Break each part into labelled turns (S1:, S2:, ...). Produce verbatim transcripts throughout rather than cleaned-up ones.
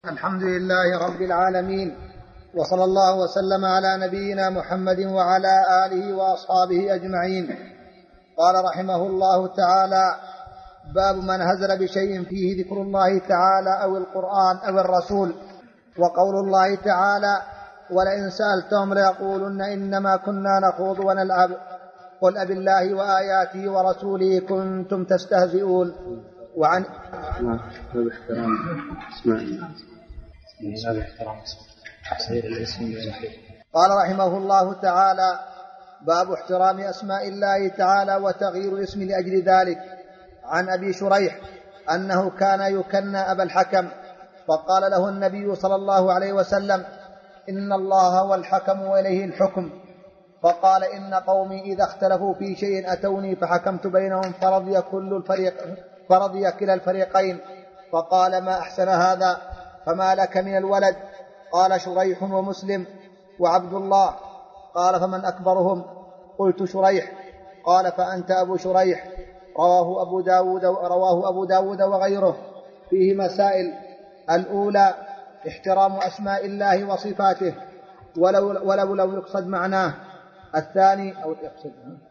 S1: الحمد لله رب العالمين، وصلى الله وسلم على نبينا محمد وعلى آله وأصحابه أجمعين. قال رحمه الله تعالى: باب من هزل بشيء فيه ذكر الله تعالى أو القرآن أو الرسول. وقول الله تعالى: ولئن سألتهم ليقولن إنما كنا نخوض ونلعب قل أبالله وآياته ورسوله كنتم تستهزئون. وعن قال رحمه الله تعالى: باب احترام أسماء الله تعالى وتغيير الاسم لأجل ذلك. عن أبي شريح أنه كان يكنى أبا الحكم، فقال له النبي صلى الله عليه وسلم: إن الله هو الحكم وإليه الحكم. فقال: إن قومي إذا اختلفوا في شيء أتوني فحكمت بينهم فرضي كل الفريق فرضي كلا الفريقين. فقال: ما أحسن هذا، فما لك من الولد؟ قال: شريح ومسلم وعبد الله. قال: فمن أكبرهم؟ قلت: شريح. قال: فأنت أبو شريح. رواه أبو داود, رواه أبو داود وغيره. فيه مسائل: الأولى احترام أسماء الله وصفاته ولو, ولو لم يقصد معناه. الثاني أو يقصد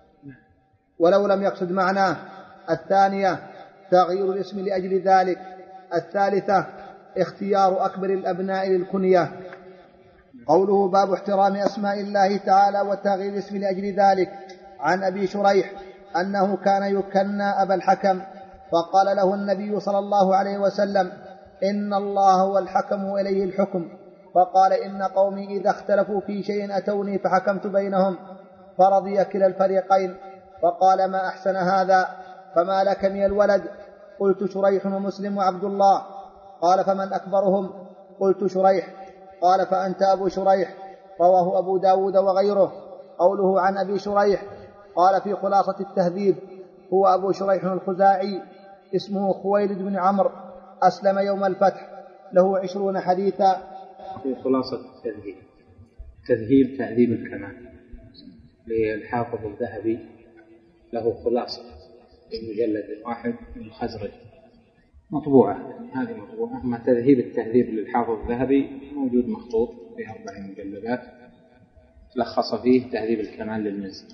S1: ولو لم يقصد معناه. الثانية تغيير الاسم لأجل ذلك. الثالثة اختيار أكبر الأبناء للكنية. قوله: باب احترام أسماء الله تعالى وتغيير الاسم لأجل ذلك. عن أبي شريح أنه كان يكنى أبا الحكم، فقال له النبي صلى الله عليه وسلم: إن الله هو الحكم وإليه الحكم. فقال: إن قومي إذا اختلفوا في شيء أتوني فحكمت بينهم فرضي كلا الفريقين. فقال: ما أحسن هذا، فما لك من الولد؟ قلت: شريح ومسلم وعبد الله. قال: فمن أكبرهم؟ قلت: شريح. قال: فأنت أبو شريح. رواه أبو داود وغيره. قوله: عن أبي شريح، قال في خلاصة التهذيب: هو أبو شريح الخزاعي، اسمه خويلد بن عمرو، أسلم يوم الفتح، له عشرون حديثا.
S2: في خلاصة التهذيب، تذهيب تهذيب الكمال للحافظ الذهبي، له خلاصة في مجلد واحد من الخزرج مطبوعة، هذه مطبوعة. أما تذهيب التهذيب للحافظ الذهبي موجود مخطوط في أربع مجلدات، لخص فيه تهذيب الكمال للمزي.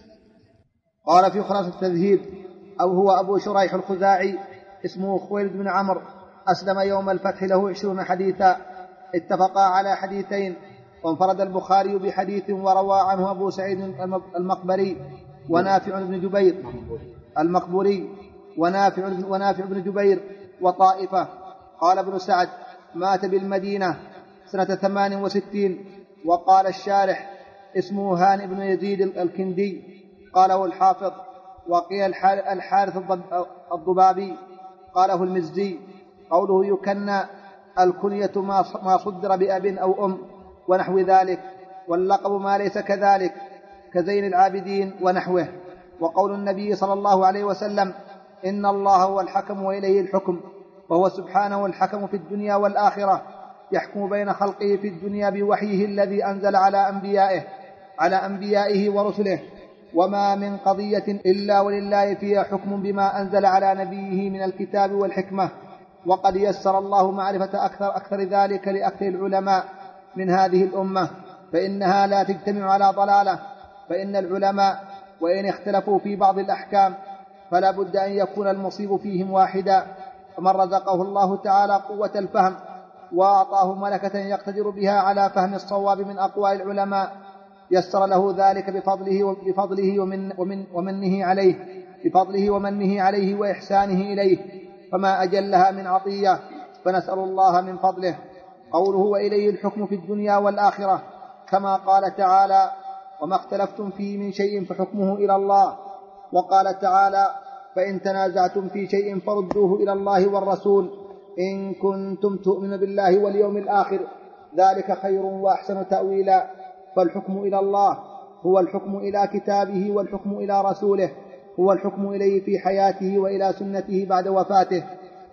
S1: قال في خلاصة التذهيب: أو هو أبو شريح الخزاعي، اسمه خويلد بن عمرو، أسلم يوم الفتح، له عشرون حديثا. اتفقا على حديثين، وانفرد البخاري بحديث وروى عنه أبو سعيد المقبري ونافع بن جبير المقبوري ونافع, ونافع بن جبير وطائفة. قال ابن سعد: مات بالمدينة سنة ثمان وستين. وقال الشارح: اسمه هانئ بن يزيد الكندي. قاله الحافظ. وقيل الحارث الضبابي. قاله المزي. قوله يكنى الكنية ما صدر بأب أو أم ونحو ذلك، واللقب ما ليس كذلك كزين العابدين ونحوه. وقول النبي صلى الله عليه وسلم: إن الله هو الحكم وإليه الحكم، وهو سبحانه الحكم في الدنيا والآخرة، يحكم بين خلقه في الدنيا بوحيه الذي أنزل على أنبيائه على أنبيائه ورسله، وما من قضية إلا ولله فيها حكم بما أنزل على نبيه من الكتاب والحكمة. وقد يسر الله معرفة أكثر, أكثر ذلك لأكثر العلماء من هذه الأمة، فإنها لا تجتمع على ضلالة. فإن العلماء وإن اختلفوا في بعض الأحكام فلا بد أن يكون المصيب فيهم واحدا. فمن رزقه الله تعالى قوة الفهم وأعطاه ملكة يقتدر بها على فهم الصواب من أقوال العلماء، يسر له ذلك بفضله, بفضله ومن ومن ومنه عليه بفضله ومنه عليه وإحسانه إليه، فما أجلها من عطية، فنسأل الله من فضله. قوله: وإليه الحكم في الدنيا والآخرة، كما قال تعالى: وما اختلفتم فيه من شيء فحكمه إلى الله. وقال تعالى: فإن تنازعتم في شيء فردوه إلى الله والرسول إن كنتم تؤمنون بالله واليوم الآخر، ذلك خير وأحسن تأويلا. فالحكم إلى الله هو الحكم إلى كتابه، والحكم إلى رسوله هو الحكم إليه في حياته وإلى سنته بعد وفاته.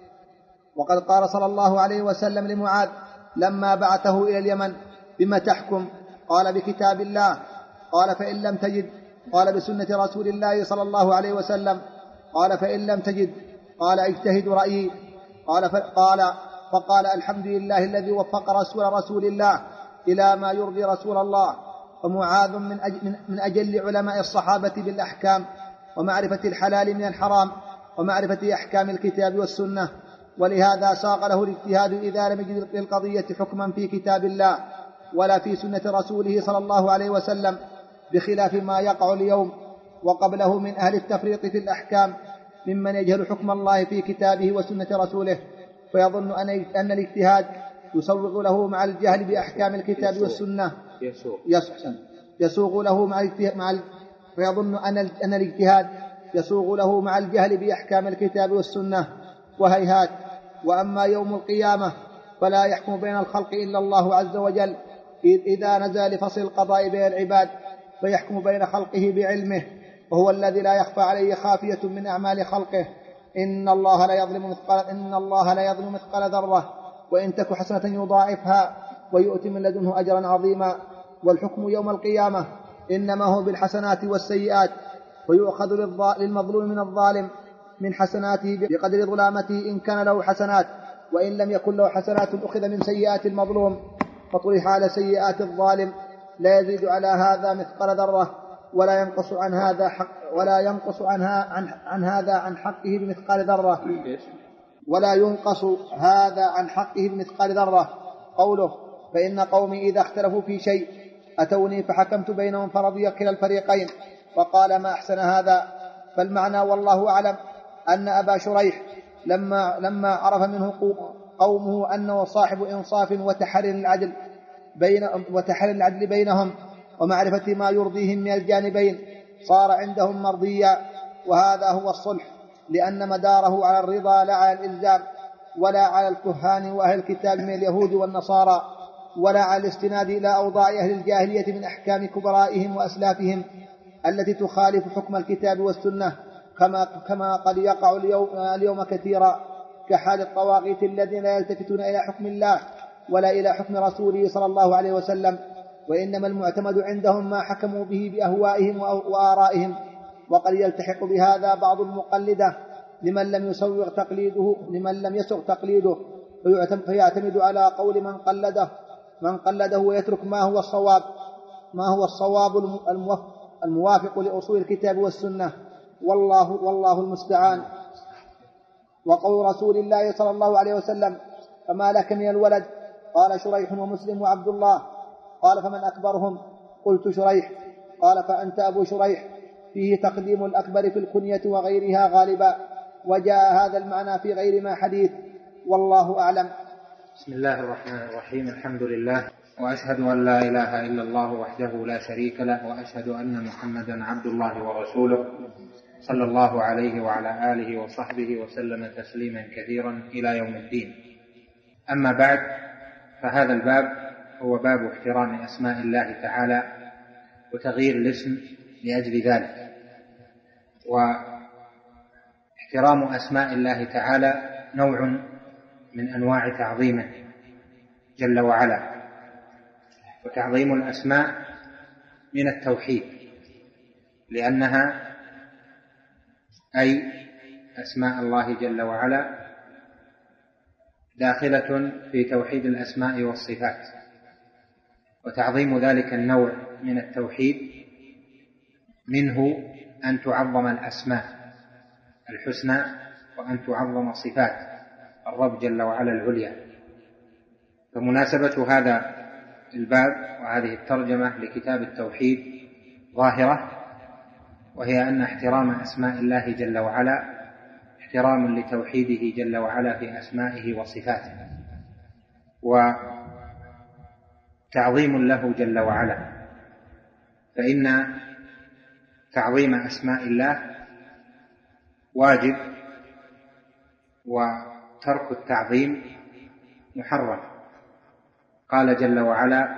S1: وقد قال صلى الله عليه وسلم لمعاذ لما بعثه إلى اليمن: بما تحكم؟ قال: بكتاب الله. قال: فإن لم تجد؟ قال: بسنة رسول الله صلى الله عليه وسلم. قال: فإن لم تجد؟ قال: اجتهد رأيي. قال, قال فقال الحمد لله الذي وفق رسول رسول الله إلى ما يرضي رسول الله. ومعاذ من, أجل من أجل علماء الصحابة بالأحكام ومعرفة الحلال من الحرام ومعرفة أحكام الكتاب والسنة، ولهذا ساق له الاجتهاد إذا لم يجد للقضية حكما في كتاب الله ولا في سنة رسوله صلى الله عليه وسلم، بخلاف ما يقع اليوم وقبله من أهل التفريط في الأحكام ممن يجهل حكم الله في كتابه وسنة رسوله، فيظن أن الاجتهاد يسوغ له مع الجهل بأحكام الكتاب والسنة يسوغ له مع الاجتهاد فيظن أن الاجتهاد يسوغ له مع الجهل بأحكام الكتاب والسنة. وهيهات. وأما يوم القيامة فلا يحكم بين الخلق إلا الله عز وجل إذا نزل لفصل القضاء بين العباد، فيحكم بين خلقه بعلمه، وهو الذي لا يخفى عليه خافية من أعمال خلقه. إن الله لا يظلم مثقال إن الله لا يظلم مثقال ذرة وإن تك حسنة يضاعفها ويؤتي من لدنه أجرا عظيما. والحكم يوم القيامة إنما هو بالحسنات والسيئات، ويؤخذ للمظلوم من الظالم من حسناته بقدر ظلامته إن كان له حسنات، وإن لم يكن له حسنات أخذ من سيئات المظلوم فطرح على سيئات الظالم، لا يزيد على هذا مثقال ذرة ولا ينقص عن هذا حق ولا ينقص عنها عن, عن هذا عن حقه بمثقال ذرة ولا ينقص هذا عن حقه بمثقال ذرة. قوله فإن قومي إذا اختلفوا في شيء أتوني فحكمت بينهم فرضي كلا الفريقين، وقال ما أحسن هذا. فالمعنى والله أعلم أن أبا شريح لما, لما عرف منه قومه أنه صاحب إنصاف وتحرر العدل, بين وتحرر العدل بينهم ومعرفة ما يرضيهم من الجانبين صار عندهم مرضيا، وهذا هو الصلح، لأن مداره على الرضا لا على الإلزام، ولا على الكهان وأهل الكتاب من اليهود والنصارى، ولا على الاستناد إلى أوضاع أهل الجاهلية من أحكام كبرائهم وأسلافهم التي تخالف حكم الكتاب والسنة، كما, كما قد يقع اليوم, اليوم كثيرا، كحال الطواغيت الذين لا يلتفتون إلى حكم الله ولا إلى حكم رسوله صلى الله عليه وسلم، وإنما المعتمد عندهم ما حكموا به بأهوائهم وآرائهم. وقد يلتحق بهذا بعض المقلدة لمن لم يسوغ تقليده لمن لم يسوغ تقليده فيعتمد على قول من قلده من قلده ويترك ما هو الصواب ما هو الصواب الموافق لأصول الكتاب والسنة، والله والله المستعان. وقول رسول الله صلى الله عليه وسلم فما لك من الولد؟ قال شريح ومسلم وعبد الله. قال فمن أكبرهم؟ قلت شريح. قال فأنت أبو شريح. فيه تقديم الأكبر في الكنية وغيرها غالبا، وجاء هذا المعنى في غير ما حديث، والله أعلم.
S2: بسم الله الرحمن الرحيم. الحمد لله، وأشهد أن لا إله إلا الله وحده لا شريك له، وأشهد أن محمدا عبد الله ورسوله صلى الله عليه وعلى آله وصحبه وسلم تسليما كثيرا إلى يوم الدين. أما بعد، فهذا الباب هو باب احترام أسماء الله تعالى وتغيير الاسم لأجل ذلك. واحترام أسماء الله تعالى نوع من أنواع تعظيمه جل وعلا، وتعظيم الأسماء من التوحيد، لأنها أي أسماء الله جل وعلا داخلة في توحيد الأسماء والصفات. وتعظيم ذلك النوع من التوحيد منه أن تعظم الأسماء الحسنى وأن تعظم صفات الرب جل وعلا العليا. فمناسبة هذا الباب وهذه الترجمة لكتاب التوحيد ظاهرة، وهي أن احترام أسماء الله جل وعلا احترام لتوحيده جل وعلا في أسمائه وصفاته، وتعظيم له جل وعلا. فإن تعظيم أسماء الله واجب، وترك التعظيم محرم. قال جل وعلا: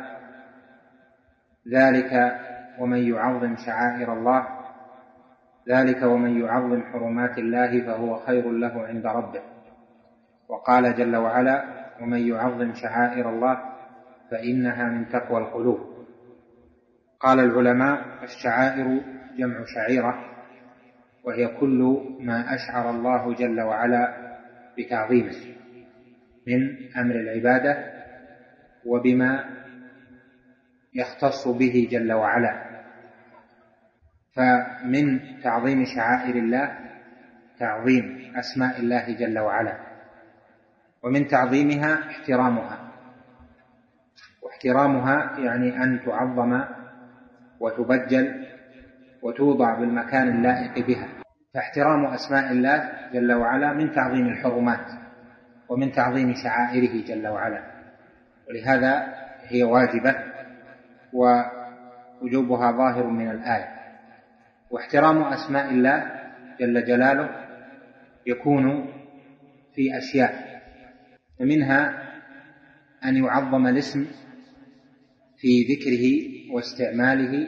S2: ذلك ومن يعظم شعائر الله ذلك ومن يعظم حرمات الله فهو خير له عند ربه. وقال جل وعلا: ومن يعظم شعائر الله فإنها من تقوى القلوب. قال العلماء: الشعائر جمع شعيرة، وهي كل ما أشعر الله جل وعلا بتعظيمه. من أمر العبادة وبما يختص به جل وعلا. فمن تعظيم شعائر الله تعظيم أسماء الله جل وعلا، ومن تعظيمها احترامها، واحترامها يعني أن تعظم وتبجل وتوضع بالمكان اللائق بها. فاحترام أسماء الله جل وعلا من تعظيم الحرمات ومن تعظيم شعائره جل وعلا، ولهذا هي واجبة ووجوبها ظاهر من الآية. واحترام أسماء الله جل جلاله يكون في أشياء، ومنها أن يعظم الاسم في ذكره واستعماله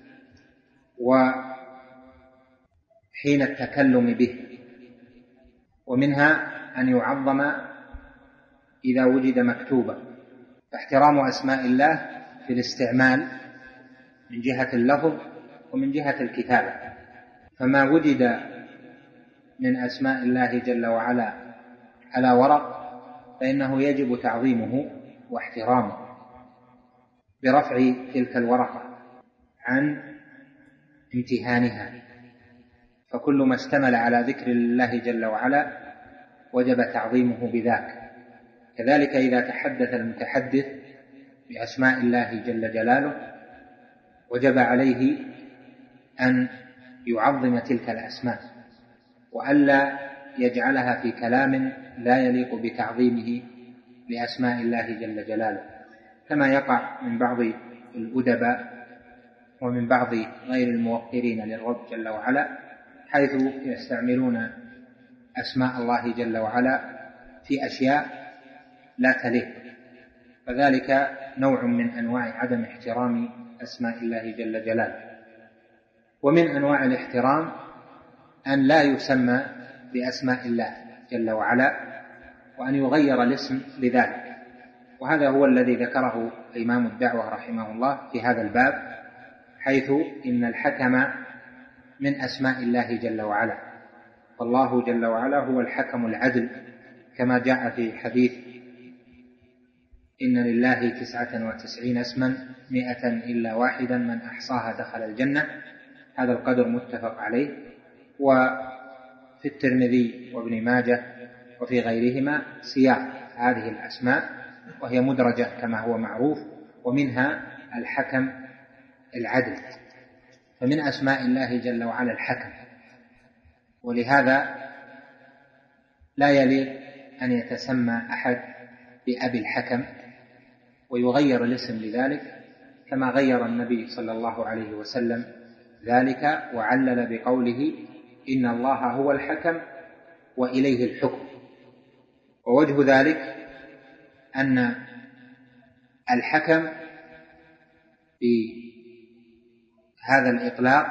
S2: وحين التكلم به، ومنها أن يعظم إذا وجد مكتوبا. فاحترام أسماء الله في الاستعمال من جهة اللفظ ومن جهة الكتابة، فما وجد من أسماء الله جل وعلا على ورق فإنه يجب تعظيمه واحترامه برفع تلك الورقة عن امتهانها، فكل ما اشتمل على ذكر الله جل وعلا وجب تعظيمه بذاك. كذلك إذا تحدث المتحدث بأسماء الله جل جلاله وجب عليه أن يعظم تلك الأسماء وألا يجعلها في كلام لا يليق بتعظيمه لأسماء الله جل جلاله، كما يقع من بعض الأدباء ومن بعض غير الموقرين للرب جل وعلا، حيث يستعملون أسماء الله جل وعلا في أشياء لا تليق، فذلك نوع من أنواع عدم احترام أسماء الله جل جلاله. ومن أنواع الاحترام أن لا يسمى بأسماء الله جل وعلا وأن يغير الاسم لذلك، وهذا هو الذي ذكره إمام الدعوة رحمه الله في هذا الباب، حيث إن الحكم من أسماء الله جل وعلا، فالله جل وعلا هو الحكم العدل، كما جاء في حديث إن لله تسعة وتسعين اسما مئة إلا واحدا من أحصاها دخل الجنة. هذا القدر متفق عليه، وفي الترمذي وابن ماجه وفي غيرهما سياق هذه الأسماء وهي مدرجة كما هو معروف، ومنها الحكم العدل. فمن أسماء الله جل وعلا الحكم، ولهذا لا يليق أن يتسمى أحد بأبي الحكم ويغير الاسم لذلك، كما غير النبي صلى الله عليه وسلم ذلك وعلل بقوله إن الله هو الحكم وإليه الحكم. ووجه ذلك أن الحكم بهذا الإطلاق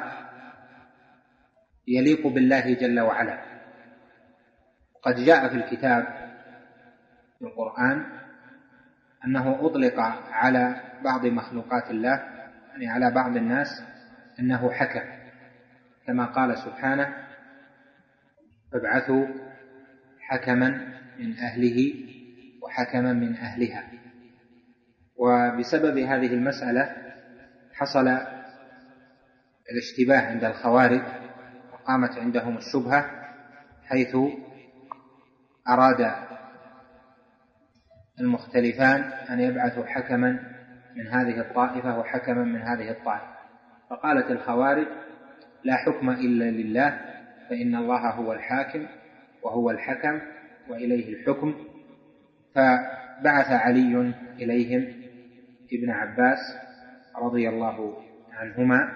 S2: يليق بالله جل وعلا. قد جاء في الكتاب في القرآن أنه أطلق على بعض مخلوقات الله، يعني على بعض الناس، أنه حكم، كما قال سبحانه فابعثوا حكما من أهله وحكما من أهلها. وبسبب هذه المسألة حصل الاشتباه عند الخوارج وقامت عندهم الشبهة، حيث أراد المختلفان أن يبعثوا حكما من هذه الطائفة وحكما من هذه الطائفة، فقالت الخوارج لا حكم إلا لله، فإن الله هو الحاكم وهو الحكم وإليه الحكم. فبعث علي إليهم ابن عباس رضي الله عنهما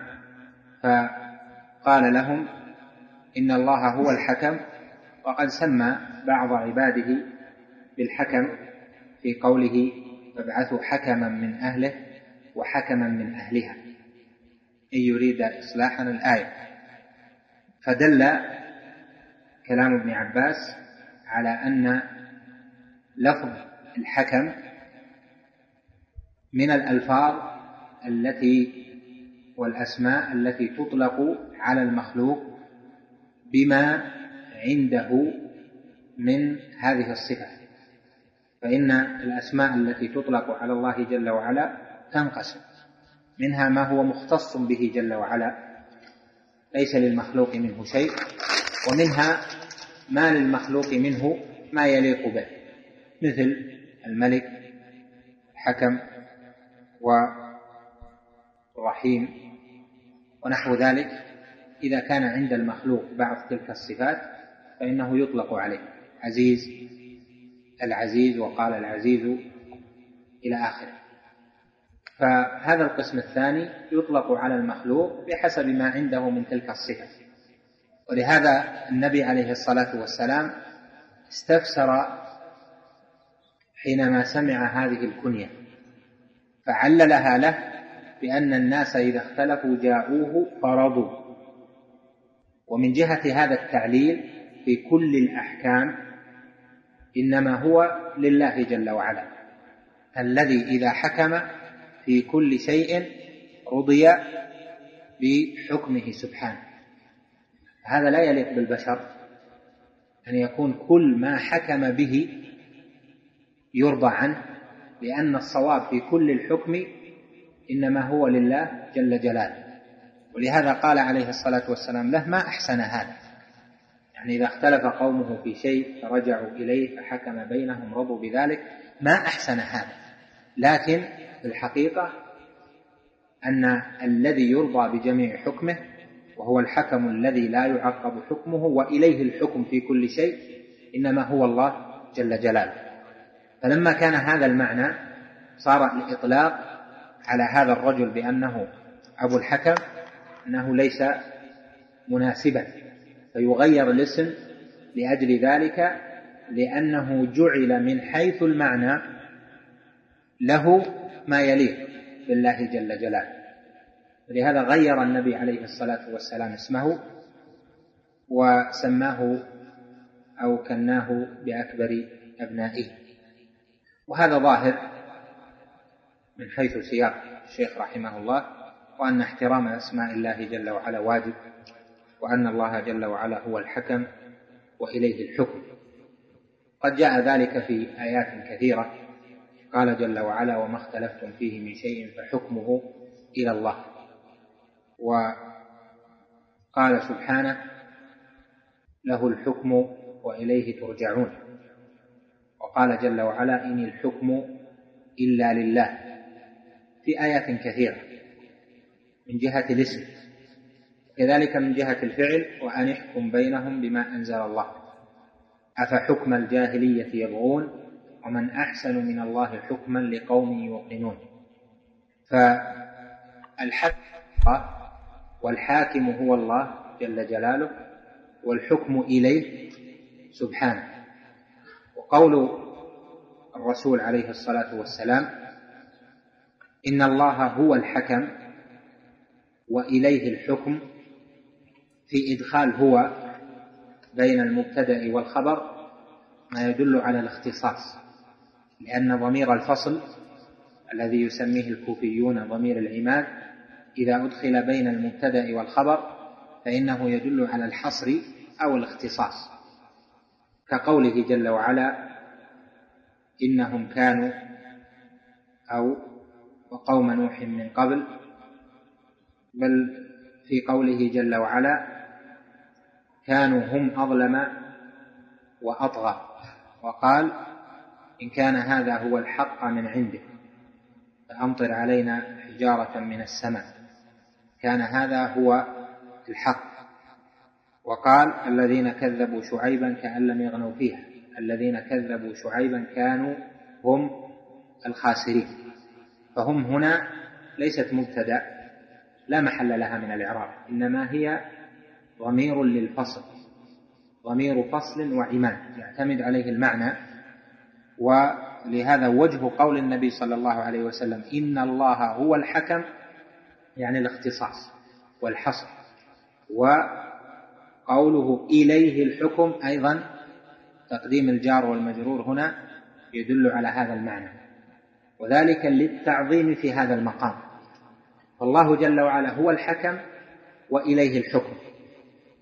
S2: فقال لهم إن الله هو الحكم، وقد سمى بعض عباده بالحكم في قوله فابعثوا حكما من أهله وحكما من أهلها إن يريد إصلاحا الآية. فدل كلام ابن عباس على أن لفظ الحكم من الألفاظ التي والأسماء التي تطلق على المخلوق بما عنده من هذه الصفة، فإن الأسماء التي تطلق على الله جل وعلا تنقسم، منها ما هو مختص به جل وعلا ليس للمخلوق منه شيء، ومنها ما للمخلوق منه ما يليق به، مثل الملك، الحكم، والرحيم ونحو ذلك. إذا كان عند المخلوق بعض تلك الصفات فإنه يطلق عليه عزيز، العزيز، وقال العزيز إلى آخره. فهذا القسم الثاني يطلق على المخلوق بحسب ما عنده من تلك الصفة. ولهذا النبي عليه الصلاة والسلام استفسر حينما سمع هذه الكنية، فعللها له بأن الناس إذا اختلفوا جاءوه فرضوا. ومن جهة هذا التعليل في كل الأحكام إنما هو لله جل وعلا، الذي إذا حكم في كل شيء رضي بحكمه سبحانه. هذا لا يليق بالبشر أن يكون كل ما حكم به يرضى عنه، لأن الصواب في كل الحكم إنما هو لله جل جلاله. ولهذا قال عليه الصلاة والسلام له: ما أحسن هذا، يعني إذا اختلف قومه في شيء فرجعوا إليه فحكم بينهم رضوا بذلك، ما أحسن هذا. لكن في الحقيقة أن الذي يرضى بجميع حكمه وهو الحكم الذي لا يعقب حكمه وإليه الحكم في كل شيء إنما هو الله جل جلاله. فلما كان هذا المعنى صار الإطلاق على هذا الرجل بأنه أبو الحكم أنه ليس مناسبا، فيغير الاسم لأجل ذلك، لأنه جعل من حيث المعنى له ما يليق بالله جل جلاله. ولهذا غير النبي عليه الصلاة والسلام اسمه وسماه أو كناه بأكبر أبنائه. وهذا ظاهر من حيث سياق الشيخ رحمه الله، وأن احترام أسماء الله جل وعلا واجب، وأن الله جل وعلا هو الحكم وإليه الحكم. قد جاء ذلك في آيات كثيرة، قال جل وعلا: وما اختلفتم فيه من شيء فحكمه إلى الله. وقال سبحانه: له الحكم وإليه ترجعون. وقال جل وعلا: إن الحكم إلا لله، في آيات كثيرة من جهة الاسم، كذلك من جهة الفعل: وأن احكم بينهم بما أنزل الله أفحكم الجاهلية يبغون ومن أحسن من الله حكما لقوم يوقنون. فالحكم والحاكم هو الله جل جلاله، والحكم إليه سبحانه. وقول الرسول عليه الصلاة والسلام: إن الله هو الحكم وإليه الحكم، في إدخال هو بين المبتدأ والخبر ما يدل على الاختصاص، لأن ضمير الفصل الذي يسميه الكوفيون ضمير العماد إذا أدخل بين المبتدأ والخبر فإنه يدل على الحصر أو الاختصاص، كقوله جل وعلا: إنهم كانوا، أو وقوم نوح من قبل، بل في قوله جل وعلا: كانوا هم أظلم وأطغى. وقال: إن كان هذا هو الحق من عنده فأمطر علينا حجارة من السماء، كان هذا هو الحق. وقال: الذين كذبوا شعيبا كأن لم يغنوا فيها، الذين كذبوا شعيبا كانوا هم الخاسرين. فهم هنا ليست مبتدأ لا محل لها من الإعراب، إنما هي ضمير للفصل، ضمير فصل وعماد يعتمد عليه المعنى. ولهذا وجه قول النبي صلى الله عليه وسلم: إن الله هو الحكم، يعني الاختصاص والحصر. وقوله إليه الحكم أيضا تقديم الجار والمجرور هنا يدل على هذا المعنى، وذلك للتعظيم في هذا المقام. فالله جل وعلا هو الحكم وإليه الحكم،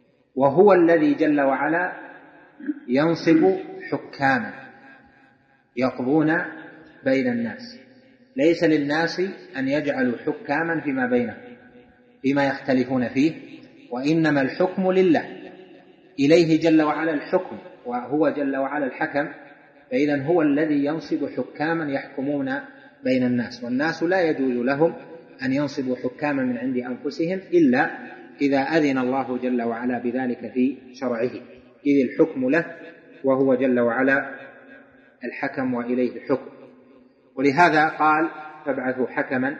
S2: وهو الذي جل وعلا ينصب حكاما، يقضون بين الناس. ليس للناس أن يجعلوا حكاما فيما بينهم فيما يختلفون فيه، وإنما الحكم لله، إليه جل وعلا الحكم، وهو جل وعلا الحكم، فإذن هو الذي ينصب حكاما يحكمون بين الناس، والناس لا يجوز لهم أن ينصبوا حكاما من عند أنفسهم إلا إذا أذن الله جل وعلا بذلك في شرعه، إذ الحكم له وهو جل وعلا الحكم وإليه الحكم. ولهذا قال فابعثوا حكما،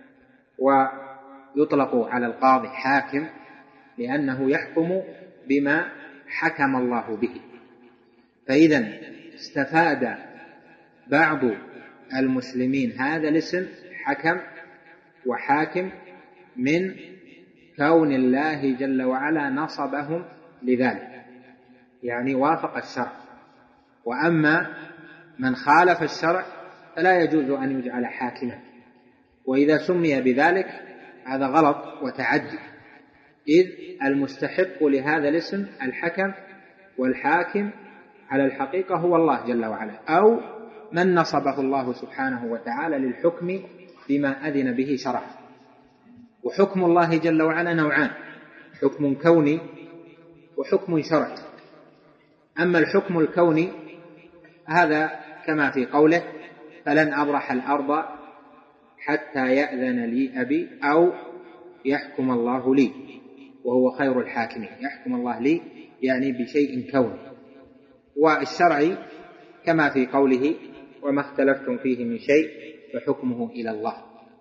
S2: ويطلق على القاضي حاكم لأنه يحكم بما حكم الله به. فإذا استفاد بعض المسلمين هذا الاسم حكم وحاكم من كون الله جل وعلا نصبهم لذلك، يعني وافق الشرع. وأما من خالف الشرع فلا يجوز أن يجعل حاكما، وإذا سمي بذلك هذا غلط وتعدي، إذ المستحق لهذا الاسم الحكم، والحاكم على الحقيقة هو الله جل وعلا، أو من نصبه الله سبحانه وتعالى للحكم بما أذن به شرعا. وحكم الله جل وعلا نوعان: حكم كوني وحكم شرعي. أما الحكم الكوني هذا كما في قوله فلن أبرح الأرض حتى يأذن لي أبي أو يحكم الله لي وهو خير الحاكمين. يحكم الله لي يعني بشيء كوني. والشرعي كما في قوله وما اختلفتم فيه من شيء فحكمه إلى الله،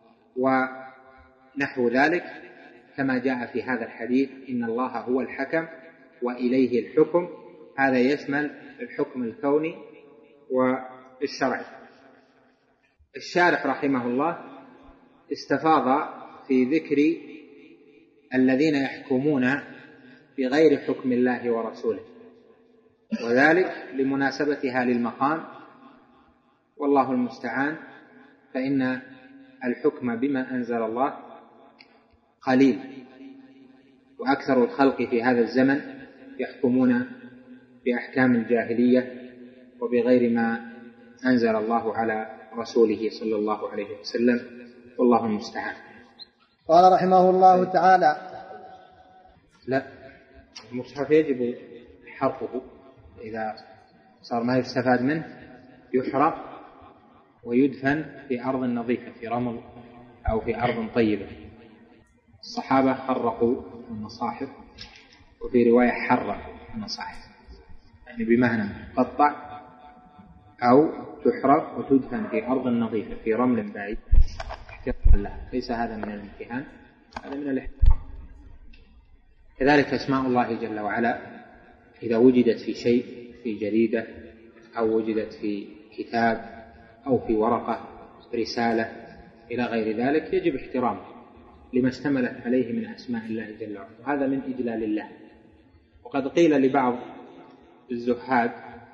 S2: ونحو ذلك كما جاء في هذا الحديث إن الله هو الحكم وإليه الحكم. هذا يشمل الحكم الكوني والشرعي. الشارح رحمه الله استفاض في ذكر الذين يحكمون بغير حكم الله ورسوله، وذلك لمناسبتها للمقام، والله المستعان، فإن الحكم بما أنزل الله قليل، وأكثر الخلق في هذا الزمن يحكمون بأحكام الجاهلية وبغير ما أنزل الله على رسوله صلى الله عليه وسلم، والله المستعان.
S1: قال رحمه الله تعالى:
S2: لا، المصحف يجب حرقه، إذا صار ما يستفاد منه يحرق ويدفن في أرض نظيفة، في رمل أو في أرض طيبة. الصحابة حرقوا المصاحف، وفي رواية حرقوا المصاحف، يعني بمعنى قطع أو تحرق وتدفن في أرض نظيفة في رمل بعيد احتراما له. ليس هذا من الامتحان، هذا من الاحترام. كذلك أسماء الله جل وعلا إذا وجدت في شيء، في جريدة أو وجدت في كتاب أو في ورقة رسالة إلى غير ذلك، يجب احترامه لما اشتملت عليه من أسماء الله جل وعلا، وهذا من إجلال الله. وقد قيل لبعض الزهاد،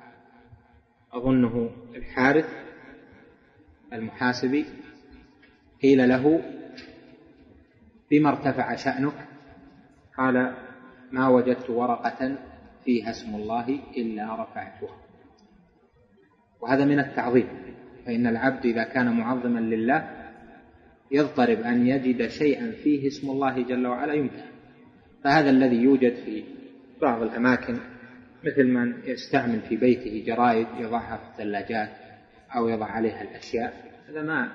S2: أظنه الحارث المحاسبي، قيل له بما ارتفع شأنك؟ قال ما وجدت ورقة فيها اسم الله إلا رفعتها. وهذا من التعظيم، فإن العبد إذا كان معظما لله يضطرب أن يجد شيئا فيه اسم الله جل وعلا يمتع. فهذا الذي يوجد في بعض الأماكن، مثل من يستعمل في بيته جرائد يضعها في الثلاجات أو يضع عليها الأشياء، هذا ما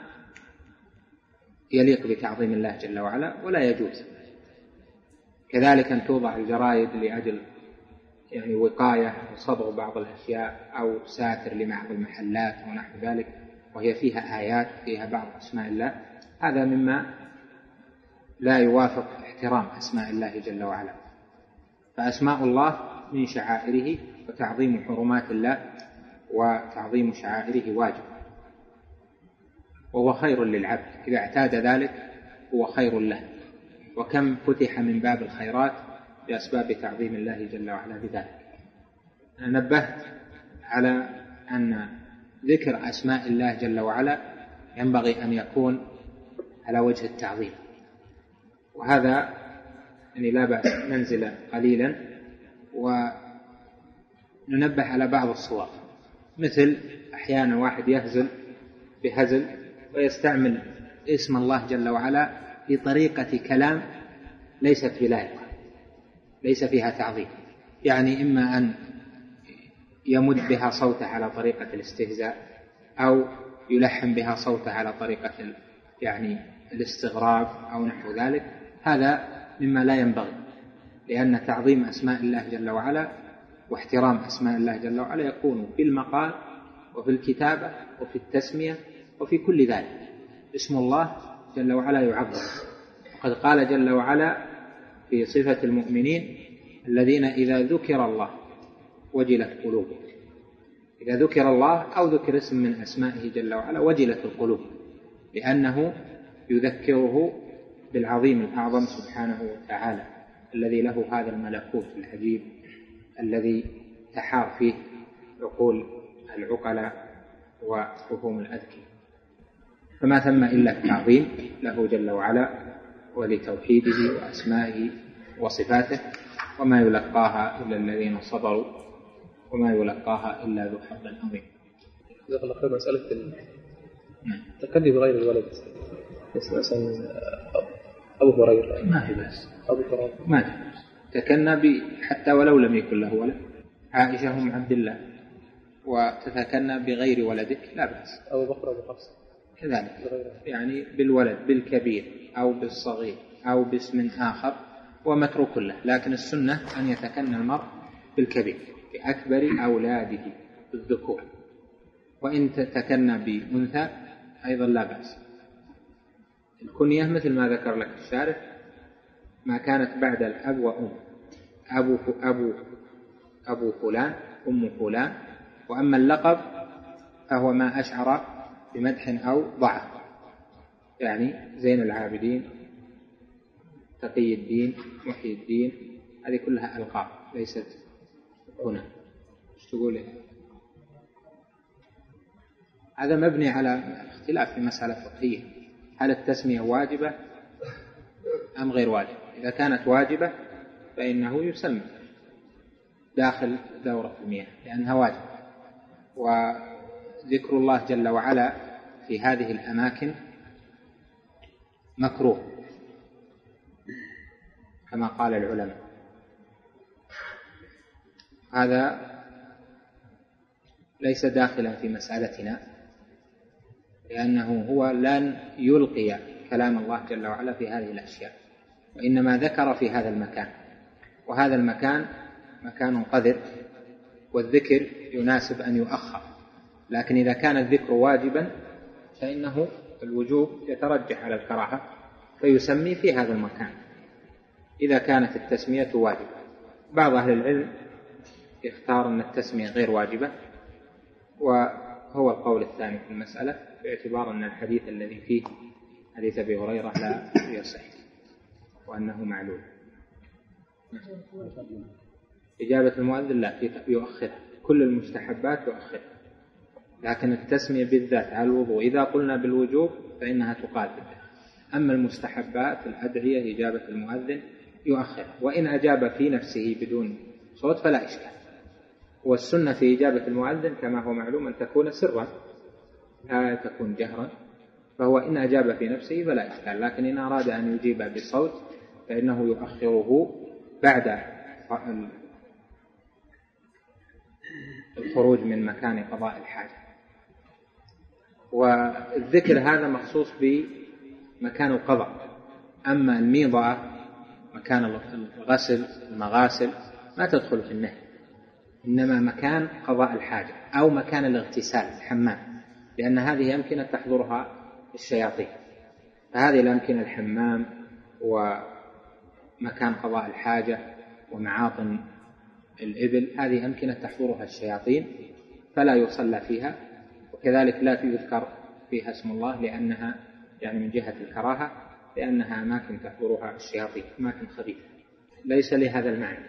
S2: يليق بتعظيم الله جل وعلا ولا يجوز. كذلك أن توضع الجرائد لأجل يعني وقاية وصدغ بعض الأشياء أو ساتر لبعض المحلات ونحو ذلك، وهي فيها آيات فيها بعض أسماء الله، هذا مما لا يوافق احترام أسماء الله جل وعلا. فأسماء الله من شعائره، وتعظيم حرمات الله وتعظيم شعائره واجب، وهو خير للعبد إذا اعتاد ذلك، هو خير له. وكم فتح من باب الخيرات بأسباب تعظيم الله جل وعلا بذلك. أنا نبهت على أن ذكر أسماء الله جل وعلا ينبغي أن يكون على وجه التعظيم، وهذا يعني لا بأس ننزل قليلا وننبه على بعض الصور. مثل أحيانا واحد يهزل بهزل ويستعمل اسم الله جل وعلا بطريقة كلام ليست بلائقة، ليس فيها تعظيم، يعني إما أن يمد بها صوته على طريقة الاستهزاء، أو يلحن بها صوته على طريقة يعني الاستغراب أو نحو ذلك. هذا مما لا ينبغي، لأن تعظيم أسماء الله جل وعلا واحترام أسماء الله جل وعلا يكون في المقال وفي الكتابة وفي التسمية وفي كل ذلك. اسم الله جل وعلا يعظم، وقد قال جل وعلا في صفة المؤمنين الذين إذا ذكر الله وجلت قلوبهم. إذا ذكر الله أو ذكر اسم من أسمائه جل وعلا وجلت القلوب، لأنه يذكره بالعظيم الأعظم سبحانه وتعالى الذي له هذا الملكوت العجيب الذي تحار فيه عقول العقلاء وفهوم الأذكياء. فما ثم إلا التعظيم له جل وعلا ولتوحيده وأسمائه وصفاته، وما يلقاها إلا الذين صبروا وما يلقاها إلا ذو حظ عظيم.
S3: جزاك الله خير. مسألة التكلم بغير الولد مثلا أبو هريرة
S2: ما في بأس،
S3: أبو هريرة
S2: ما في بأس تكنى حتى ولو لم يكن له ولد. عائشة أم عبد الله وتتكنى بغير ولدك لا بأس.
S3: أبو بكر أبو حفص
S2: كذلك، يعني بالولد بالكبير أو بالصغير أو باسم آخر ومتروك له، لكن السنة أن يتكنى المرء بالكبير بأكبر أولاده الذكور، وإن تتكنى بأنثى أيضا لا بأس. الكنية مثل ما ذكر لك الشارح ما كانت بعد الأب وأم، أبو أبو أبو فلان أم فلان، وأما اللقب فهو ما أشعر بمدح أو ضعف، يعني زين العابدين، تقي الدين، محي الدين، هذه كلها ألقاب ليست هنا. ايش تقول؟ هذا مبني على اختلاف في مسألة فقهية، هل التسمية واجبة أم غير واجبة؟ إذا كانت واجبة فإنه يسمى داخل دورة المياه لأنها واجبة، وذكر الله جل وعلا في هذه الأماكن مكروه كما قال العلماء. هذا ليس داخلا في مسألتنا، لأنه هو لن يلقي كلام الله جل وعلا في هذه الأشياء، وإنما ذكر في هذا المكان، وهذا المكان مكان قذر، والذكر يناسب أن يؤخر. لكن إذا كان الذكر واجبا فإنه الوجوب يترجح على الكراهة فيسمي في هذا المكان إذا كانت التسمية واجبة. بعض أهل العلم يختار أن التسمية غير واجبة، وهو القول الثاني في المسألة، باعتبار أن الحديث الذي فيه حديث أبي هريرة لا يصح وأنه معلول. إجابة المؤذن لا، يؤخر كل المستحبات يؤخر، لكن التسمية بالذات على الوضوء إذا قلنا بالوجوب فإنها تقال بالذات. أما المستحبات الأدعية إجابة المؤذن يؤخر، وإن أجاب في نفسه بدون صوت فلا إشكال. والسنة في إجابة المؤذن كما هو معلوم أن تكون سرا لا تكون جهرا، فهو إن أجاب في نفسه فلا إشكال، لكن إن أراد أن يجيب بصوت فإنه يؤخره بعد الخروج من مكان قضاء الحاجة. والذكر هذا مخصوص بمكان القضاء، أما الميضة مكان الغسل المغاسل ما تدخل في النهي، إنما مكان قضاء الحاجة أو مكان الاغتسال الحمام، لأن هذه أمكنة تحضرها الشياطين، فهذه الأمكنة الحمام ومكان قضاء الحاجة ومعاطن الإبل هذه أمكنة تحضرها الشياطين فلا يصلى فيها، وكذلك لا يذكر فيها اسم الله لأنها يعني من جهة الكراهة، لأنها أماكن تحضرها الشياطين، أماكن خبيثة ليس لهذا المعنى.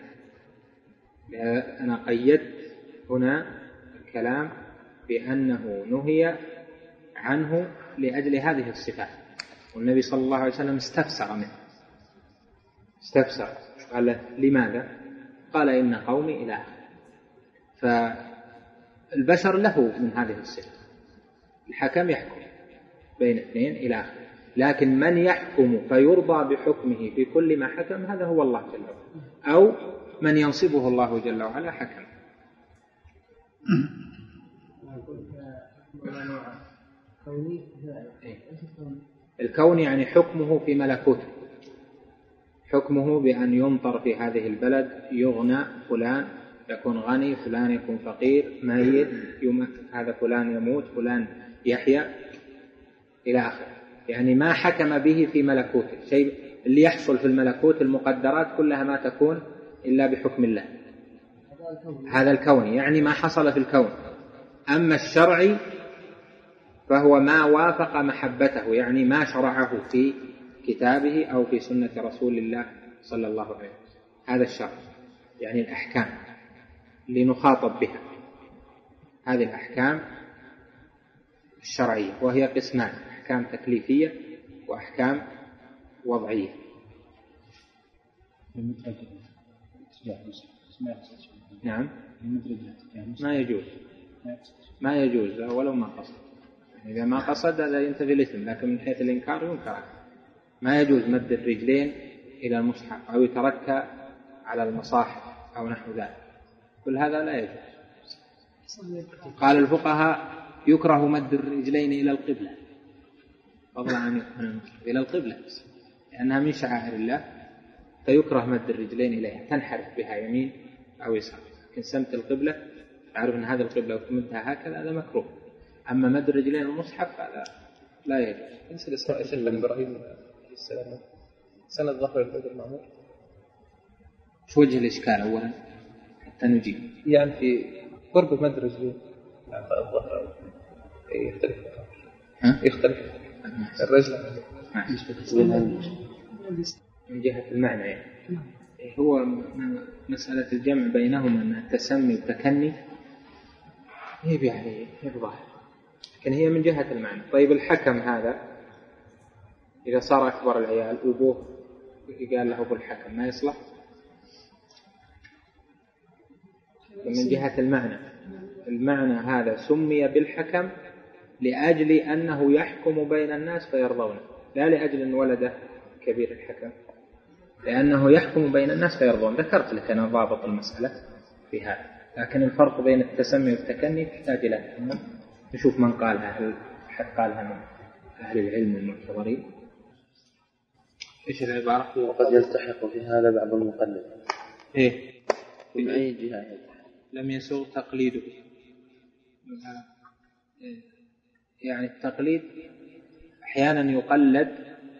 S2: أنا قيدت هنا الكلام بأنه نهي عنه لأجل هذه الصفات، والنبي صلى الله عليه وسلم استفسر منه، استفسر قال لماذا؟ قال إن قومي إلى آخره. البشر له من هذه الصفة. الحكم يحكم بين اثنين إلى آخره، لكن من يحكم فيرضى بحكمه في كل ما حكم هذا هو الله جل وعلا، أو من ينصبه الله جل وعلا حكم. الكون يعني حكمه في ملكوته، حكمه بأن يمطر في هذه البلد، يغنى فلان يكون غني، فلان يكون فقير، ميت هذا فلان يموت، فلان يحيا إلى آخره. يعني ما حكم به في ملكوته، شيء اللي يحصل في الملكوت المقدرات كلها ما تكون إلا بحكم الله. هذا الكون يعني ما حصل في الكون. أما الشرعي فهو ما وافق محبته، يعني ما شرعه في كتابه أو في سنة رسول الله صلى الله عليه وسلم. هذا الشرع يعني الأحكام لنخاطب بها، هذه الأحكام الشرعية، وهي قسمان: أحكام تكليفية وأحكام وضعية. نعم ما يجوز، ما يجوز ولو ما قصد. إذا ما قصد هذا ينتفي الإثم، لكن من حيث الإنكار ينكر. ما يجوز مد الرجلين إلى المصحف أو يتركى على المصاحف أو نحو ذلك، كل هذا لا يجوز. قال الفقهاء يكره مد الرجلين إلى القبلة، فضلا عن يكون إلى القبلة لأنها من شعائر الله، فيكره مد الرجلين إليها، تنحرف بها يمين أو يسار. لكن سمت القبلة تعرف أن هذه القبلة وتمدها هكذا هذا مكروه. أما مد الرجلين المصحف هذا لا يجوز.
S3: مثل إسراء سلم إبراهيم عليه السلام سنة ظهر البيت المعمور،
S2: شو وجه الإشكال أولا حتى نجيب؟
S3: يعني في قرب مد الرجلين الظهر يختلف يختلف الرجل
S2: من جهة المعنى يعني. هو مسألة الجمع بينهما أن التسمي والتكني هي يعني الظاهر، لكن هي من جهة المعنى. طيب الحكم هذا إذا صار أكبر العيال أبوه قال له أبو الحكم ما يصلح؟ من جهة المعنى، المعنى هذا سمي بالحكم لأجل أنه يحكم بين الناس فيرضونه، لا لأجل أن ولده كبير الحكم، لأنه يحكم بين الناس فيرضون. ذكرت لك أنا ضابط المسألة في هذا، لكن الفرق بين التسمي والتكني تحتاج إلى نشوف من قالها، هل حد قالها من أهل العلم المعتبرين. إيش العبارة؟
S4: وقد يلتحق في هذا بعض المقلد.
S2: إيه
S4: من أي جهة؟
S2: لم يسوغ تقليده. يعني التقليد أحيانا يقلد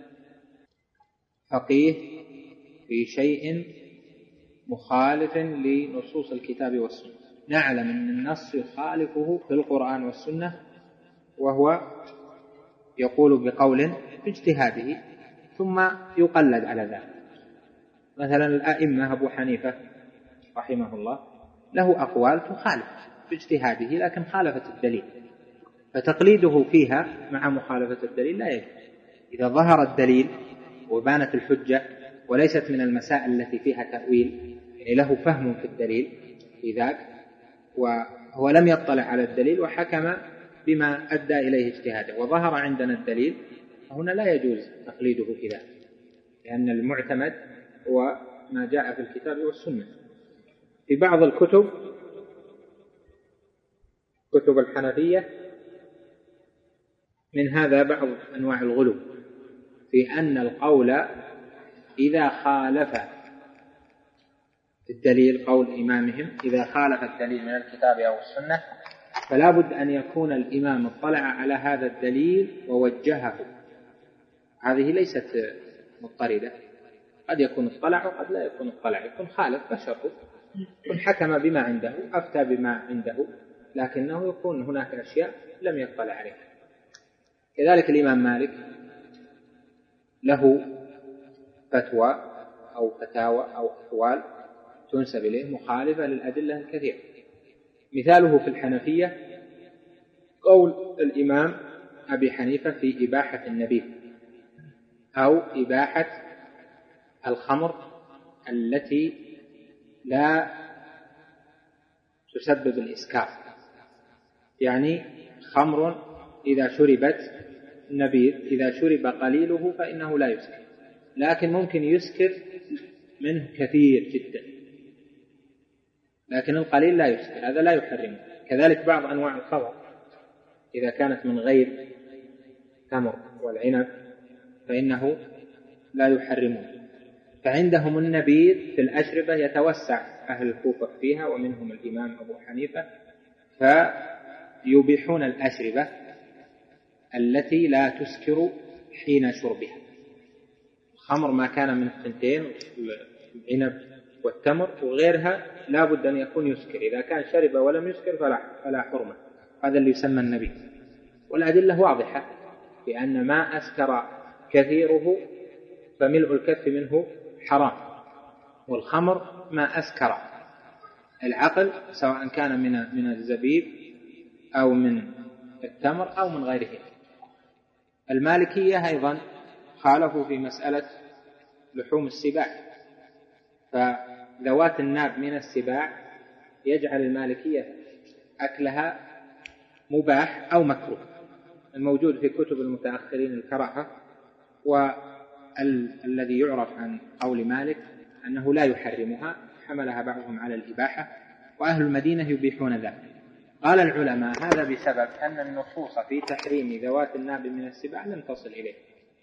S2: فقيه في شيء مخالف لنصوص الكتاب والسنة، نعلم أن النص يخالفه في القرآن والسنة وهو يقول بقول باجتهاده ثم يقلد على ذلك. مثلا الأئمة أبو حنيفة رحمه الله له أقوال تخالف باجتهاده لكن خالفت الدليل، فتقليده فيها مع مخالفة الدليل لا يجوز. إذا ظهر الدليل وبانت الحجة وليست من المسائل التي فيها تأويل، يعني له فهم في الدليل في ذاك وهو لم يطلع على الدليل وحكم بما أدى إليه اجتهاده وظهر عندنا الدليل، هنا لا يجوز تقليده في ذلك، لأن المعتمد هو ما جاء في الكتاب والسنة. في بعض الكتب كتب الحنفية من هذا بعض أنواع الغلو في أن القول إذا خالف الدليل، قول إمامهم إذا خالف الدليل من الكتاب أو السنة فلا بد أن يكون الإمام اطلع على هذا الدليل ووجهه. هذه ليست مضطردة، قد يكون اطلع وقد لا يكون اطلع، يكون خالف بشره، يكون حكم بما عنده أفتى بما عنده، لكنه يكون هناك أشياء لم يطلع عليها. كذلك الإمام مالك له فتوى أو فتاوى أو أقوال تنسب إليه مخالفة للأدلة الكثيرة. مثاله في الحنفية قول الإمام أبي حنيفة في إباحة النبيذ أو إباحة الخمر التي لا تسبب الإسكار، يعني خمر إذا شربت نبيذ إذا شرب قليله فإنه لا يسكر، لكن ممكن يسكر منه كثير جدا، لكن القليل لا يسكر، هذا لا يحرمه. كذلك بعض أنواع الخمر إذا كانت من غير تمر والعنب فإنه لا يحرمون. فعندهم النبيذ في الأشربة يتوسع أهل الكوفة فيها ومنهم الإمام أبو حنيفة، فيبيحون الأشربة التي لا تسكر حين شربها. الخمر ما كان من الثنتين العنب والتمر وغيرها لا بد أن يكون يسكر، إذا كان شرب ولم يسكر فلا, فلا حرمة، هذا اللي يسمى النبيذ. والأدلة واضحة بأن ما أسكر كثيره فملء الكف منه حرام، والخمر ما أسكر العقل سواء كان من من الزبيب أو من التمر أو من غيره. المالكية أيضا خالفوا في مسألة لحوم السباع، فذوات الناب من السباع يجعل المالكية أكلها مباح أو مكروه، الموجود في كتب المتأخرين الكراهة، والذي يعرف عن قول مالك أنه لا يحرمها، حملها بعضهم على الإباحة، وأهل المدينة يبيحون ذلك. قال العلماء هذا بسبب أن النصوص في تحريم ذوات الناب من السباع لم تصل إليه،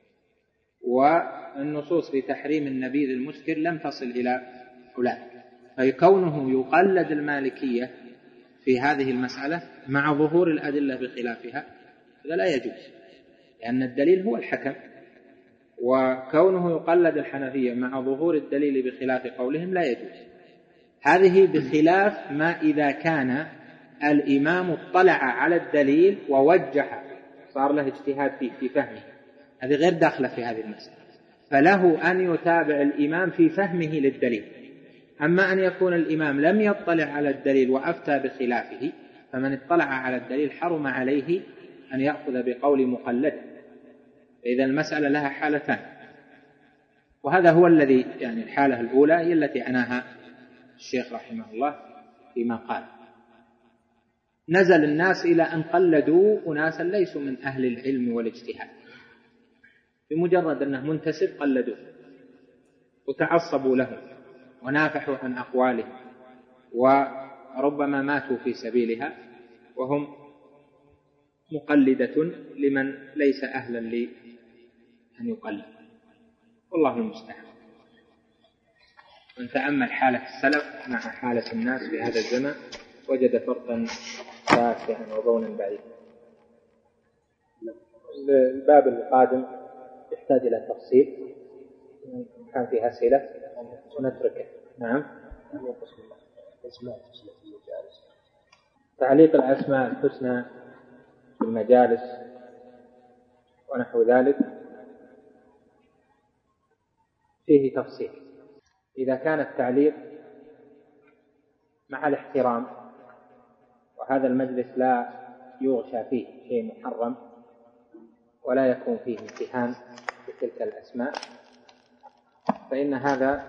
S2: والنصوص في تحريم النبيذ المسكر لم تصل إلى فلان، فكونه يقلد المالكية في هذه المسألة مع ظهور الأدلة بخلافها هذا لا يجوز، لأن الدليل هو الحكم، وكونه يقلد الحنفية مع ظهور الدليل بخلاف قولهم لا يجوز. هذه بخلاف ما إذا كان الإمام اطلع على الدليل ووجه، صار له اجتهاد فيه في فهمه، هذه غير داخلة في هذه المسألة، فله أن يتابع الإمام في فهمه للدليل. أما أن يكون الإمام لم يطلع على الدليل وأفتى بخلافه، فمن اطلع على الدليل حرم عليه أن يأخذ بقول مقلد، إذا المسألة لها حالتان، وهذا هو الذي يعني الحالة الأولى هي التي عناها الشيخ رحمه الله فيما قال. نزل الناس إلى أن قلدوا أناسا ليسوا من أهل العلم والاجتهاد، بمجرد أنه منتسب قلدوه وتعصبوا له ونافحوا عن أقوالهم، وربما ماتوا في سبيلها وهم مقلدة لمن ليس أهلا لأن يقلد، والله المستعان. من تأمل حالة السلف مع حالة الناس في هذا الزمن وجد فرقا شاسعا وبونا بعيدا. الباب القادم يحتاج إلى تفصيل، كان فيه أسئلة ونتركه. نعم. تعليق الأسماء الحسنى في المجالس ونحو ذلك فيه تفصيل. إذا كان التعليق مع الاحترام وهذا المجلس لا يغشى فيه شيء محرم ولا يكون فيه امتهان بتلك الأسماء، فإن هذا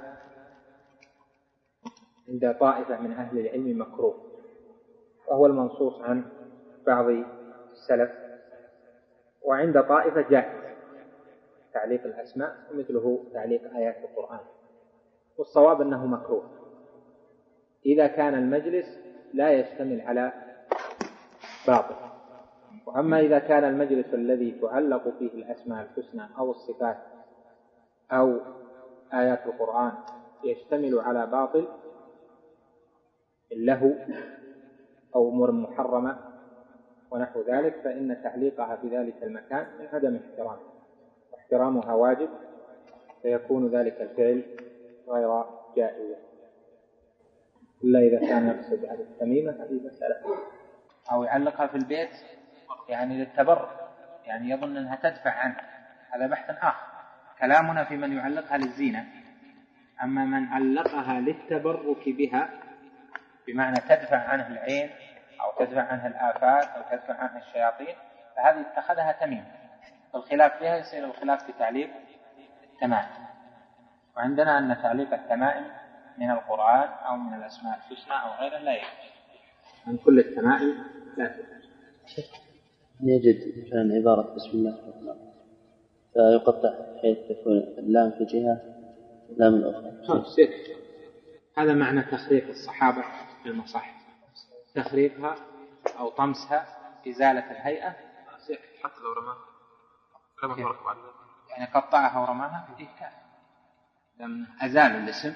S2: عند طائفة من أهل العلم مكروه، وهو المنصوص عن بعض السلف، وعند طائفة جائز تعليق الأسماء ومثله تعليق آيات القرآن، والصواب أنه مكروه إذا كان المجلس لا يشتمل على باطل. وأما إذا كان المجلس الذي تعلق فيه الأسماء الحسنى أو الصفات أو آيات القرآن يشتمل على باطل اللهو أو أمور محرمة ونحو ذلك، فإن تعليقها في ذلك المكان من عدم احترام، واحترامها واجب، فيكون ذلك الفعل غير جائز إلا إذا كان يقصد على التميمة هذه مسألة، أو يعلقها في البيت يعني للتبرك، يعني يظن أنها تدفع عنه، هذا بحث آخر. كلامنا في من يعلقها للزينة. أما من علقها للتبرك بها بمعنى تدفع عنه العين أو تدفع عنه الآفات أو تدفع عنه الشياطين، فهذه اتخذها تميمة. الخلاف فيها يصير الخلاف في تعليق التمائم، وعندنا أن تعليق التمائم من القرآن أو من الأسماء الحسنى أو غيره لا يجوز، عن كل التمائم لا تجوز.
S4: يجد مثلا عبارة بسم الله الرحمن الرحيم فيقطع حيث تكون اللام في جهة اللام الأخرى.
S2: هذا معنى تخريق الصحابة في المصاحف، تخريقها أو طمسها، إزالة الهيئة.
S3: حتى لو رماها لما فرق بعد
S2: يعني قطعها ورماها فيه كاف لما أزال الاسم.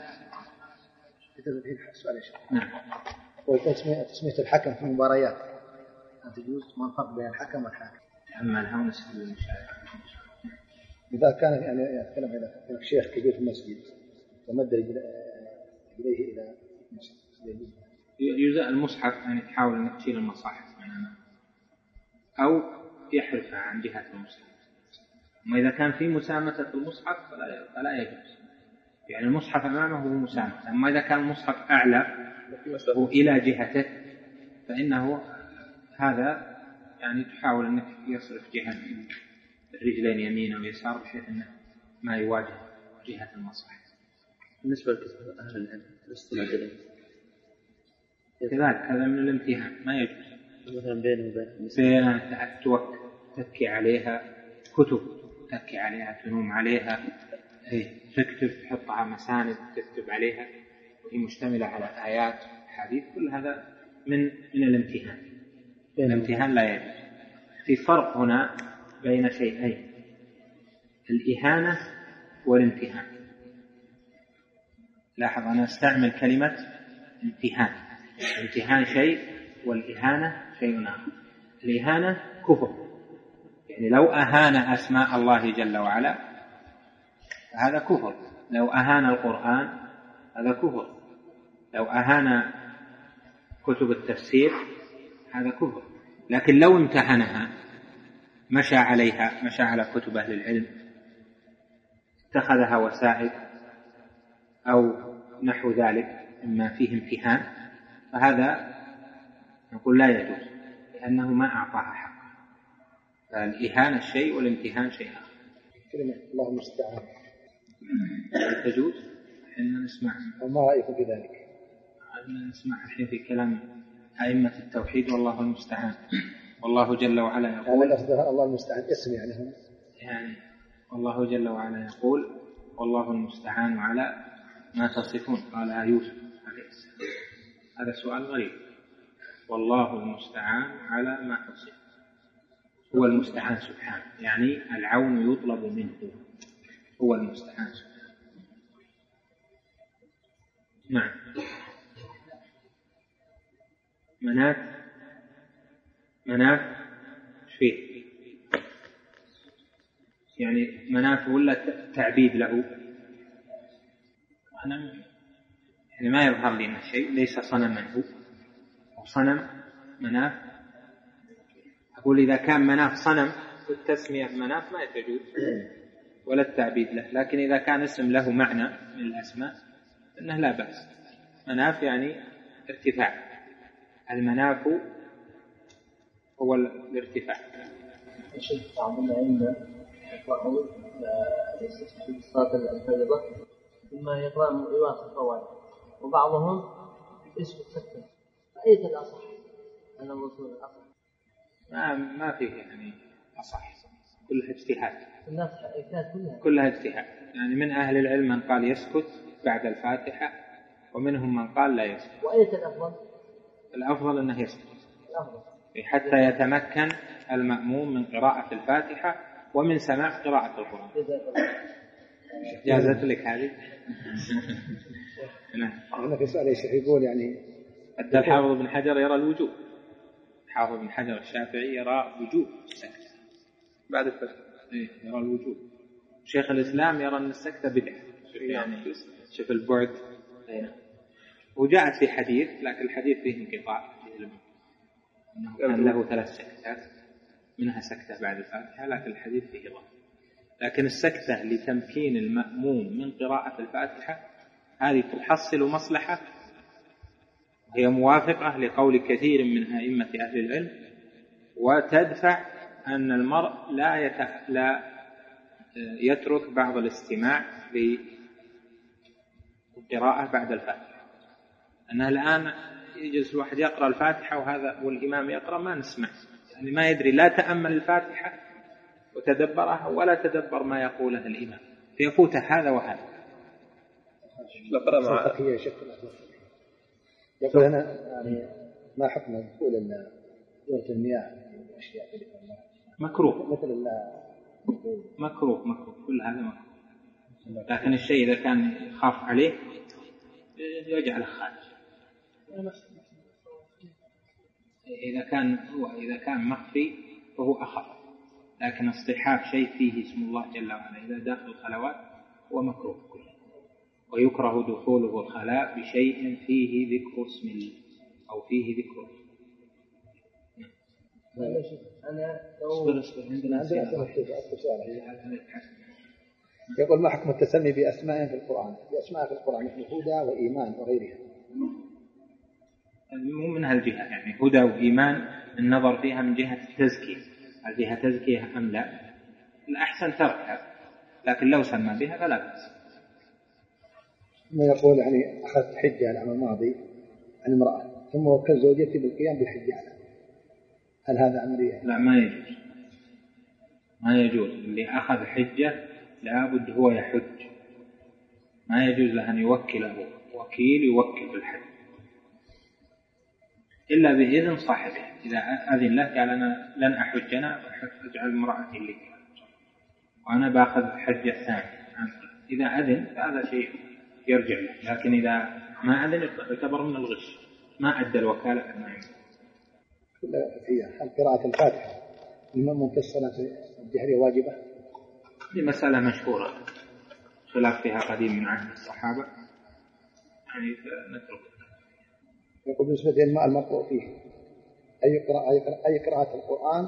S1: سؤال يا شيخ.
S2: نعم.
S1: وتسمية تسمية الحكم في المباريات تجوز؟ ما الفرق بين الحكم والحاكم؟
S2: أما الهون السبيل
S1: إذا كان يعني يتكلم إذا كان شيخ كبير في المسجد ومد إليه إلى
S2: يجزء المصحف، يعني تحاول أن تشيل المصاحف من أمامه أو يحرفها عن جهة المصحف. وما إذا كان في مسامة المصحف فلا, فلا يجوز، يعني المصحف أمامه هو مسامة. أما إذا كان المصحف أعلى وإلى جهته فإنه هذا يعني تحاول أنك يصرف جهة الرجلين يمين أو يسار بحيث أنه ما يواجه جهة المصحف.
S4: بالنسبة لكتب أهل العلم الاستناد
S2: كذلك هذا من الامتحان ما يجوز.
S4: مثلا بينه وبين
S2: سينا توك تكي عليها كتب، تكي عليها تنوم عليها، تكتب تحطها مساند تكتب عليها وهي مشتملة على آيات حديث، كل هذا من من الامتحان. الامتحان لا يجوز. في فرق هنا بين شيئين، الإهانة والامتحان. لاحظ أنا أستعمل كلمة امتحان. الامتحان شيء والإهانة شيء آخر. الإهانة كفر، يعني لو أهان أسماء الله جل وعلا هذا كفر، لو أهان القرآن هذا كفر، لو أهان كتب التفسير هذا كفر. لكن لو امتحنها مشى عليها، مشى على كتب أهل العلم، اتخذها وسائل أو نحو ذلك مما فيه امتحان، فهذا نقول لا يجوز لأنه ما أعطاها حق. فالإهانة شيء والامتحان شيء آخر.
S1: كلمة الله المستعان
S2: تجوز؟ إحنا نسمع.
S1: وما رأيكم في ذلك؟
S2: إحنا نسمع الحين في كلام أئمة التوحيد والله المستعان، والله جل وعلا يقول
S1: الله المستعان اسم يعني هم
S2: يعني والله جل وعلا يقول والله المستعان على ما تصفون. قال يوسف عليه السلام. هذا سؤال غريب، والله المستعان على ما تصفون، هو المستعان سبحانه، يعني العون يطلب منه، هو المستعان سبحانه. نعم. منات منات فيه يعني منات ولا تعبيد له؟ أنا يعني ما يظهر لي أن شيء ليس صنما هو وصنم منات. أقول إذا كان منات صنم والتسمية منات ما يتجوز ولا التعبيد له، لكن إذا كان اسم له معنى من الأسماء فإنه لا بأس. مناف يعني ارتفاع، المناف هو الارتفاع.
S5: الشيخ بعض العلم يقرأون في الصلاة الفريضة ثم يقرأ يواصل فوائد، وبعضهم يسكت سكتا، فأية الأصح؟ أنا وصول الأصح
S2: ما ما فيه يعني أصح، كلها اجتهاد.
S5: الناس كلها
S2: كلها اجتهاد، يعني من أهل العلم من قال يسكت بعد الفاتحة ومنهم من قال لا يسكت.
S5: وأية الأفضل؟
S2: الأفضل أنه يسكت
S5: الأفضل
S2: حتى يتمكن المأموم من قراءة الفاتحة ومن سماع قراءة القرآن. جازت لك هذه؟
S1: هنا في سؤال يقول يعني
S2: حتى الحافظ بن حجر يرى الوجوب، الحافظ بن حجر الشافعي يرى وجوب السكت
S3: بعد الفتح،
S2: يرى الوجوب. شيخ الإسلام يرى أن السكتة بدعة، يعني شوف البعد. وجاءت في حديث، لكن الحديث فيه انقطاع، أنه كان له ثلاث سكتات منها سكتة بعد الفاتحة، لكن الحديث فيه ضعف. لكن السكتة لتمكين المأموم من قراءة الفاتحة هذه تحصل مصلحة، هي موافقة لقول كثير من أئمة أهل العلم، وتدفع أن المرء لا, يت... لا يترك بعض الاستماع للقراءة بعد الفاتحة. أنه الآن يجلس الواحد يقرأ الفاتحة وهذا والإمام يقرأ ما نسمع اللي ما يدري لا تأمل الفاتحة وتدبرها ولا تدبر ما يقوله الإمام، فيفوت هذا وهذا.
S1: هي شكل يقول أنا يعني ما حكم تقول أن دورة المياه أشياء
S2: مكروه،
S1: مثل
S2: مكروه مكروه كل هذا مكروه، لكن الشيء إذا كان يخاف عليه يجعله خارج. إذا كان هو إذا كان مخفي فهو أخف، لكن اصطحاب شيء فيه اسم الله جل وعلا إذا داخل الخلوات هو مكروه كله. ويكره دخوله الخلاء بشيء فيه ذكر اسم الله أو فيه ذكر.
S5: أنا
S1: يقول ما حكم التسمي بأسماء في القرآن؟ بأسماء في القرآن مثل هدى وإيمان وغيرها.
S2: مو من هالجهة، يعني هدى وإيمان النظر فيها من جهة التزكية، هل فيها تزكية أم لا؟ الأحسن تركها، لكن لو سمى بها فلا بأس.
S1: ما يقول يعني أخذت حجة العام الماضي عن امرأة ثم وكل زوجتي بالقيام بالحجة عنها، هل هذا أمري؟
S2: لا ما يجوز، ما يجوز. اللي أخذ حجة لابد هو يحج، ما يجوز له أن يوكله وكيل يوكل بالحج إلا بإذن صاحبه. إذا أذن له قال أنا لن أحج، أنا أجعل امرأتي لي وأنا بأخذ حجة ثانية، إذا أذن فهذا شيء يرجع له، لكن إذا ما أذن يعتبر من الغش، ما أدى الوكالة كما ينبغي.
S1: هل قراءة الفاتحة المأموم في الصلاة الجهرية واجبة؟
S2: هذه مسألة مشهورة خلاف فيها قديم من عهد الصحابة، يعني نترك.
S1: يقول بالنسبة للماء المقروء فيه أي قراءة أي قراءة القرآن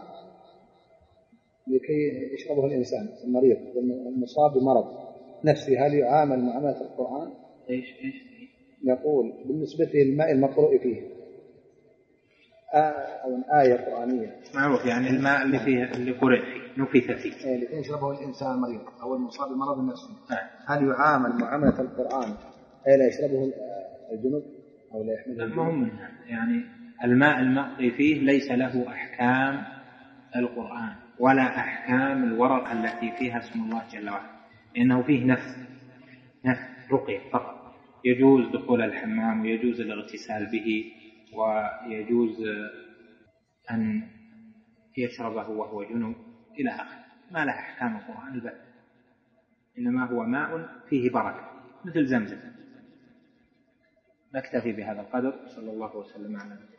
S1: لكي يشربه الإنسان المريض المصاب بمرض نفسي، هل يعامل معاملة القرآن؟
S2: إيش إيش؟
S1: يقول بالنسبة للماء المقروء فيه أو آية قرآنية
S2: معروف، يعني الماء اللي فيه اللي قرئ فيه نفث فيه
S1: إيه لكي يشربه الإنسان المريض أو المصاب بمرض نفسي، هل يعامل معاملة القرآن أي لا يشربه الجنوب أو لا يحمله؟
S2: ما هم منها، يعني الماء المقضي فيه ليس له أحكام القرآن ولا أحكام الورق التي فيها اسم الله جل وعلا، لأنه فيه نفس نفس رقية فقط. يجوز دخول الحمام ويجوز الاغتسال به ويجوز أن يشربه وهو جنوب إلى آخره، ما له أحكام القرآن البتة، إنما هو ماء فيه بركة مثل زمزم. نكتفي بهذا القدر، صلى الله وسلم على